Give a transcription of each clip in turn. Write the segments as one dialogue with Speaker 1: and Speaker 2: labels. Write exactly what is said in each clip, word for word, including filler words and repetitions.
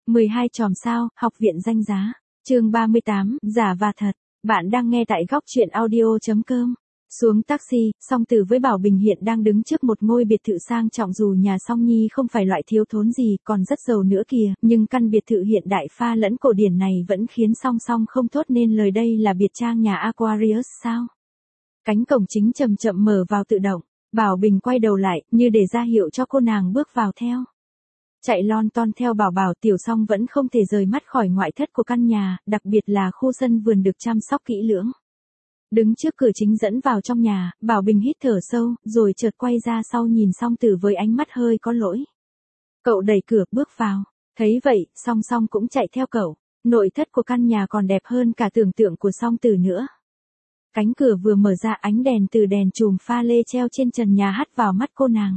Speaker 1: mười hai chòm sao, học viện danh giá. Chương ba mươi tám, giả và thật. Bạn đang nghe tại góc truyện audio chấm com. Xuống taxi, Song Tử với Bảo Bình hiện đang đứng trước một ngôi biệt thự sang trọng, dù nhà Song Nhi không phải loại thiếu thốn gì, còn rất giàu nữa kìa, nhưng căn biệt thự hiện đại pha lẫn cổ điển này vẫn khiến Song Song không thốt nên lời. Đây là biệt trang nhà Aquarius sao? Cánh cổng chính chậm chậm mở vào tự động. Bảo Bình quay đầu lại, như để ra hiệu cho cô nàng bước vào theo. Chạy lon ton theo Bảo Bảo, Tiểu Song vẫn không thể rời mắt khỏi ngoại thất của căn nhà, đặc biệt là khu sân vườn được chăm sóc kỹ lưỡng. Đứng trước cửa chính dẫn vào trong nhà, Bảo Bình hít thở sâu, rồi chợt quay ra sau nhìn Song Tử với ánh mắt hơi có lỗi. Cậu đẩy cửa bước vào, thấy vậy, Song Song cũng chạy theo cậu. Nội thất của căn nhà còn đẹp hơn cả tưởng tượng của Song Tử nữa. Cánh cửa vừa mở ra, ánh đèn từ đèn chùm pha lê treo trên trần nhà hắt vào mắt cô nàng.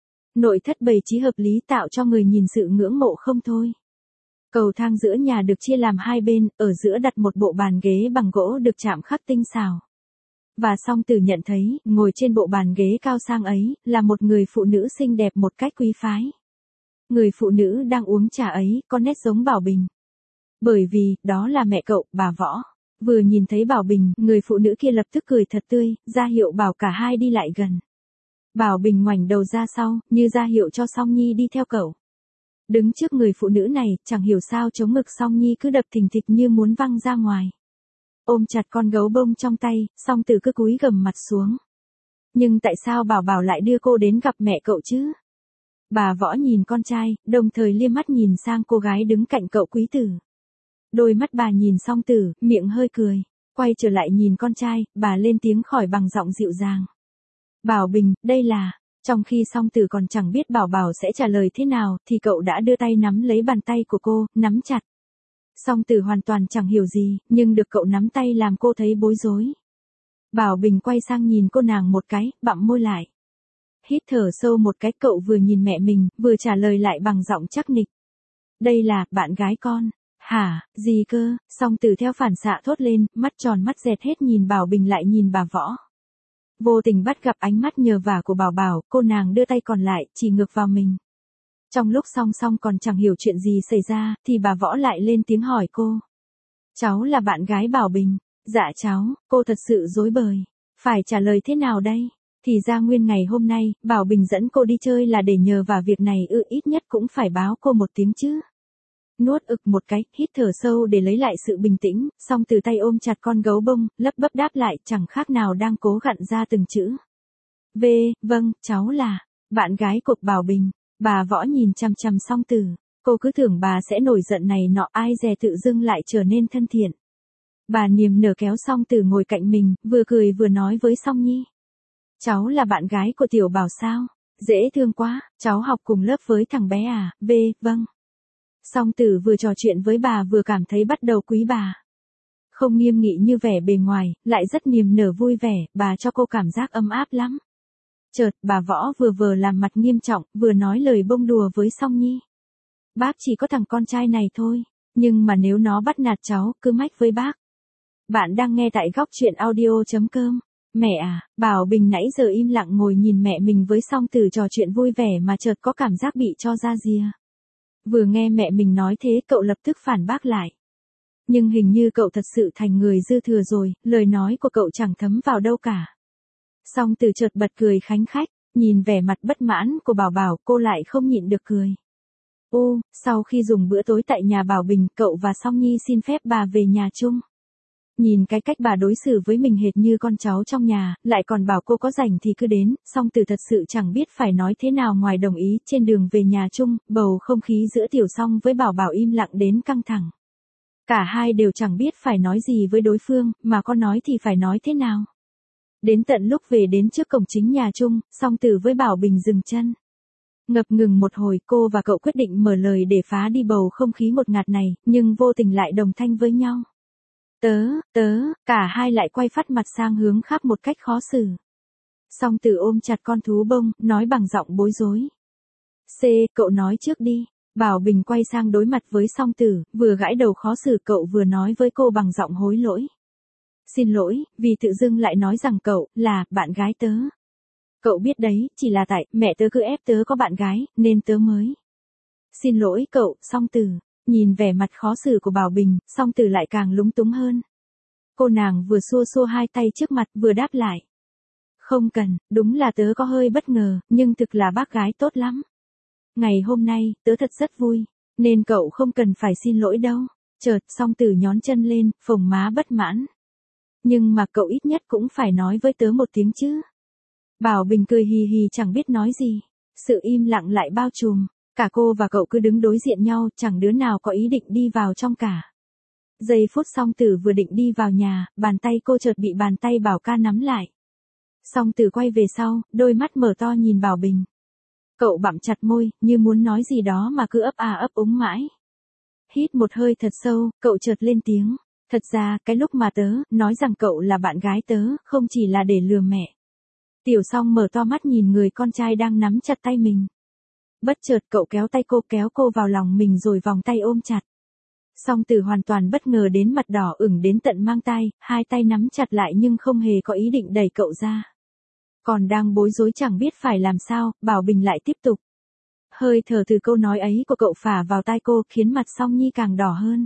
Speaker 1: Nội thất bày trí hợp lý tạo cho người nhìn sự ngưỡng mộ không thôi. Cầu thang giữa nhà được chia làm hai bên, ở giữa đặt một bộ bàn ghế bằng gỗ được chạm khắc tinh xảo. Và Song Tử nhận thấy, ngồi trên bộ bàn ghế cao sang ấy, là một người phụ nữ xinh đẹp một cách quý phái. Người phụ nữ đang uống trà ấy, có nét giống Bảo Bình. Bởi vì, đó là mẹ cậu, bà Võ. Vừa nhìn thấy Bảo Bình, người phụ nữ kia lập tức cười thật tươi, ra hiệu bảo cả hai đi lại gần. Bảo Bình ngoảnh đầu ra sau, như ra hiệu cho Song Nhi đi theo cậu. Đứng trước người phụ nữ này, chẳng hiểu sao chống ngực Song Nhi cứ đập thình thịch như muốn văng ra ngoài. Ôm chặt con gấu bông trong tay, Song Tử cứ cúi gằm mặt xuống. Nhưng tại sao Bảo Bảo lại đưa cô đến gặp mẹ cậu chứ? Bà Võ nhìn con trai, đồng thời liếc mắt nhìn sang cô gái đứng cạnh cậu quý tử. Đôi mắt bà nhìn Song Tử, miệng hơi cười. Quay trở lại nhìn con trai, bà lên tiếng khỏi bằng giọng dịu dàng. Bảo Bình, đây là... Trong khi Song Tử còn chẳng biết Bảo Bảo sẽ trả lời thế nào, thì cậu đã đưa tay nắm lấy bàn tay của cô, nắm chặt. Song Tử hoàn toàn chẳng hiểu gì, nhưng được cậu nắm tay làm cô thấy bối rối. Bảo Bình quay sang nhìn cô nàng một cái, bặm môi lại. Hít thở sâu một cái, cậu vừa nhìn mẹ mình, vừa trả lời lại bằng giọng chắc nịch. Đây là, bạn gái con. Hả, gì cơ? Song Tử theo phản xạ thốt lên, mắt tròn mắt dẹt hết nhìn Bảo Bình lại nhìn bà Võ. Vô tình bắt gặp ánh mắt nhờ vả của Bảo Bảo, cô nàng đưa tay còn lại, chỉ ngược vào mình. Trong lúc Song Song còn chẳng hiểu chuyện gì xảy ra, thì bà Võ lại lên tiếng hỏi cô. Cháu là bạn gái Bảo Bình. Dạ cháu, cô thật sự rối bời. Phải trả lời thế nào đây? Thì ra nguyên ngày hôm nay, Bảo Bình dẫn cô đi chơi là để nhờ vào việc này ư, ít nhất cũng phải báo cô một tiếng chứ. Nuốt ực một cái, hít thở sâu để lấy lại sự bình tĩnh, Song Từ tay ôm chặt con gấu bông, lấp bấp đáp lại, chẳng khác nào đang cố gặn ra từng chữ. V, vâng, cháu là bạn gái của Bảo Bình. Bà Võ nhìn chằm chằm Song Tử, cô cứ tưởng bà sẽ nổi giận này nọ, ai dè tự dưng lại trở nên thân thiện. Bà niềm nở kéo Song Tử ngồi cạnh mình, vừa cười vừa nói với Song Nhi. Cháu là bạn gái của Tiểu Bảo sao? Dễ thương quá, cháu học cùng lớp với thằng bé à? V, vâng. Song Tử vừa trò chuyện với bà vừa cảm thấy bắt đầu quý bà. Không nghiêm nghị như vẻ bề ngoài, lại rất niềm nở vui vẻ, bà cho cô cảm giác ấm áp lắm. Chợt, bà Võ vừa vừa làm mặt nghiêm trọng, vừa nói lời bông đùa với Song Nhi. Bác chỉ có thằng con trai này thôi, nhưng mà nếu nó bắt nạt cháu, cứ mách với bác. Bạn đang nghe tại góc truyện audio chấm com. Mẹ à, Bảo Bình nãy giờ im lặng ngồi nhìn mẹ mình với Song Tử trò chuyện vui vẻ mà chợt có cảm giác bị cho ra rìa. Vừa nghe mẹ mình nói thế, cậu lập tức phản bác lại. Nhưng hình như cậu thật sự thành người dư thừa rồi, lời nói của cậu chẳng thấm vào đâu cả. Song Tử chợt bật cười khánh khách, nhìn vẻ mặt bất mãn của Bảo Bảo, cô lại không nhịn được cười. Ô, sau khi dùng bữa tối tại nhà Bảo Bình, cậu và Song Nhi xin phép bà về nhà chung. Nhìn cái cách bà đối xử với mình hệt như con cháu trong nhà, lại còn bảo cô có rảnh thì cứ đến, Song Tử thật sự chẳng biết phải nói thế nào ngoài đồng ý. Trên đường về nhà chung, bầu không khí giữa Tiểu Song với Bảo Bảo im lặng đến căng thẳng. Cả hai đều chẳng biết phải nói gì với đối phương, mà có nói thì phải nói thế nào. Đến tận lúc về đến trước cổng chính nhà chung, Song Tử với Bảo Bình dừng chân. Ngập ngừng một hồi, cô và cậu quyết định mở lời để phá đi bầu không khí ngột ngạt này, nhưng vô tình lại đồng thanh với nhau. Tớ, tớ, cả hai lại quay phát mặt sang hướng khác một cách khó xử. Song Tử ôm chặt con thú bông, nói bằng giọng bối rối. C, cậu nói trước đi. Bảo Bình quay sang đối mặt với Song Tử, vừa gãi đầu khó xử, cậu vừa nói với cô bằng giọng hối lỗi. Xin lỗi, vì tự dưng lại nói rằng cậu là bạn gái tớ. Cậu biết đấy, chỉ là tại mẹ tớ cứ ép tớ có bạn gái, nên tớ mới. Xin lỗi cậu, Song Tử. Nhìn vẻ mặt khó xử của Bảo Bình, Song Tử lại càng lúng túng hơn. Cô nàng vừa xua xua hai tay trước mặt vừa đáp lại. Không cần, đúng là tớ có hơi bất ngờ, nhưng thực là bác gái tốt lắm. Ngày hôm nay, tớ thật rất vui, nên cậu không cần phải xin lỗi đâu. Chợt, Song Tử nhón chân lên, phồng má bất mãn. Nhưng mà cậu ít nhất cũng phải nói với tớ một tiếng chứ. Bảo Bình cười hì hì chẳng biết nói gì. Sự im lặng lại bao trùm. Cả cô và cậu cứ đứng đối diện nhau, chẳng đứa nào có ý định đi vào trong cả. Giây phút Song Tử vừa định đi vào nhà, bàn tay cô chợt bị bàn tay Bảo ca nắm lại. Song Tử quay về sau, đôi mắt mở to nhìn Bảo Bình. Cậu bặm chặt môi, như muốn nói gì đó mà cứ ấp à ấp úng mãi. Hít một hơi thật sâu, cậu chợt lên tiếng. Thật ra, cái lúc mà tớ nói rằng cậu là bạn gái tớ, không chỉ là để lừa mẹ. Tiểu Song mở to mắt nhìn người con trai đang nắm chặt tay mình. Bất chợt cậu kéo tay cô kéo cô vào lòng mình rồi vòng tay ôm chặt. Song Tử hoàn toàn bất ngờ đến mặt đỏ ửng đến tận mang tai, hai tay nắm chặt lại nhưng không hề có ý định đẩy cậu ra. Còn đang bối rối chẳng biết phải làm sao, Bảo Bình lại tiếp tục. Hơi thở từ câu nói ấy của cậu phả vào tai cô khiến mặt Song Nhi càng đỏ hơn.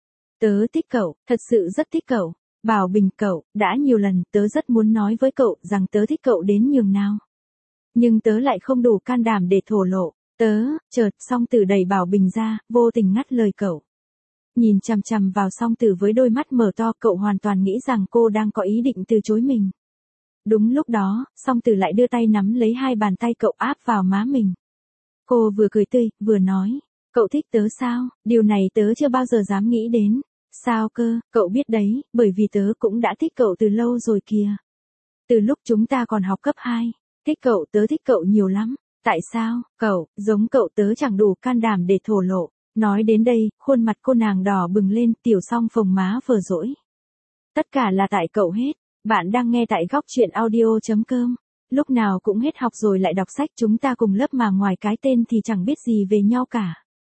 Speaker 1: Tớ thích cậu, thật sự rất thích cậu. Bảo Bình cậu, đã nhiều lần tớ rất muốn nói với cậu rằng tớ thích cậu đến nhường nào. Nhưng tớ lại không đủ can đảm để thổ lộ. Tớ, chợt Song Tử đẩy Bảo Bình ra, vô tình ngắt lời cậu. Nhìn chằm chằm vào Song Tử với đôi mắt mở to, cậu hoàn toàn nghĩ rằng cô đang có ý định từ chối mình. Đúng lúc đó, Song Tử lại đưa tay nắm lấy hai bàn tay cậu áp vào má mình. Cô vừa cười tươi, vừa nói, cậu thích tớ sao, điều này tớ chưa bao giờ dám nghĩ đến. Sao cơ, cậu biết đấy, bởi vì tớ cũng đã thích cậu từ lâu rồi kìa. Từ lúc chúng ta còn học cấp hai, thích cậu tớ thích cậu nhiều lắm. Tại sao, cậu, giống cậu tớ chẳng đủ can đảm để thổ lộ. Nói đến đây, khuôn mặt cô nàng đỏ bừng lên, Tiểu Song phồng má vờ dỗi. Tất cả là tại cậu hết. Bạn đang nghe tại góc truyện audio chấm com. Lúc nào cũng hết học rồi lại đọc sách, chúng ta cùng lớp mà ngoài cái tên thì chẳng biết gì về nhau cả.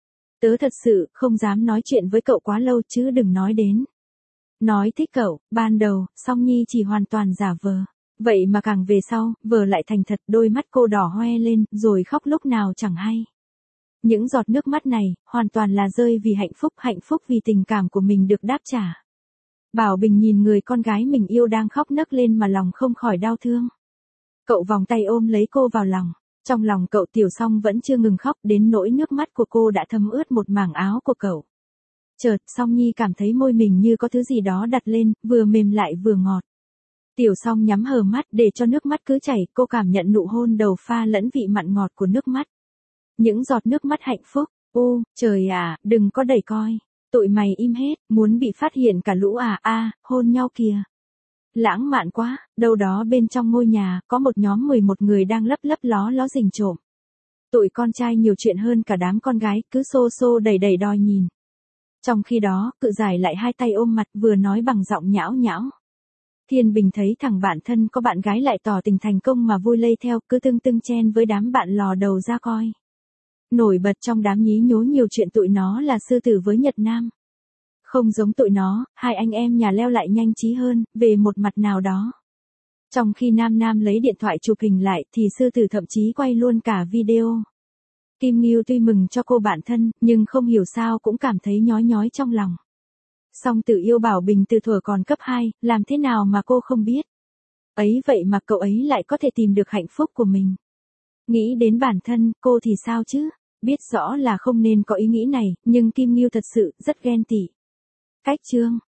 Speaker 1: Tớ thật sự không dám nói chuyện với cậu quá lâu chứ đừng nói đến. Nói thích cậu, ban đầu, Song Nhi chỉ hoàn toàn giả vờ. Vậy mà càng về sau, vờ lại thành thật, đôi mắt cô đỏ hoe lên, rồi khóc lúc nào chẳng hay. Những giọt nước mắt này, hoàn toàn là rơi vì hạnh phúc, hạnh phúc vì tình cảm của mình được đáp trả. Bảo Bình nhìn người con gái mình yêu đang khóc nấc lên mà lòng không khỏi đau thương. Cậu vòng tay ôm lấy cô vào lòng. Trong lòng cậu Tiểu Song vẫn chưa ngừng khóc đến nỗi nước mắt của cô đã thấm ướt một mảng áo của cậu. Chợt, Song Nhi cảm thấy môi mình như có thứ gì đó đặt lên, vừa mềm lại vừa ngọt. Tiểu Song nhắm hờ mắt để cho nước mắt cứ chảy, cô cảm nhận nụ hôn đầu pha lẫn vị mặn ngọt của nước mắt. Những giọt nước mắt hạnh phúc. Ô, trời à, đừng có đẩy coi. Tụi mày im hết, muốn bị phát hiện cả lũ à a, hôn nhau kìa. Lãng mạn quá, đâu đó bên trong ngôi nhà, có một nhóm mười một người đang lấp lấp ló ló rình trộm. Tụi con trai nhiều chuyện hơn cả đám con gái, cứ xô xô đẩy đẩy đòi nhìn. Trong khi đó, Cự Giải lại hai tay ôm mặt vừa nói bằng giọng nhão nhão. Thiên Bình thấy thằng bạn thân có bạn gái lại tỏ tình thành công mà vui lây theo, cứ tưng tưng chen với đám bạn lò đầu ra coi. Nổi bật trong đám nhí nhố nhiều chuyện tụi nó là Sư Tử với Nhật Nam. Không giống tụi nó, hai anh em nhà leo lại nhanh trí hơn, về một mặt nào đó. Trong khi Nam Nam lấy điện thoại chụp hình lại thì Sư Tử thậm chí quay luôn cả video. Kim Ngưu tuy mừng cho cô bạn thân, nhưng không hiểu sao cũng cảm thấy nhói nhói trong lòng. Song Tử yêu Bảo Bình từ thuở còn cấp hai, làm thế nào mà cô không biết. Ấy vậy mà cậu ấy lại có thể tìm được hạnh phúc của mình. Nghĩ đến bản thân, cô thì sao chứ? Biết rõ là không nên có ý nghĩ này, nhưng Kim Ngưu thật sự rất ghen tị. Cách chương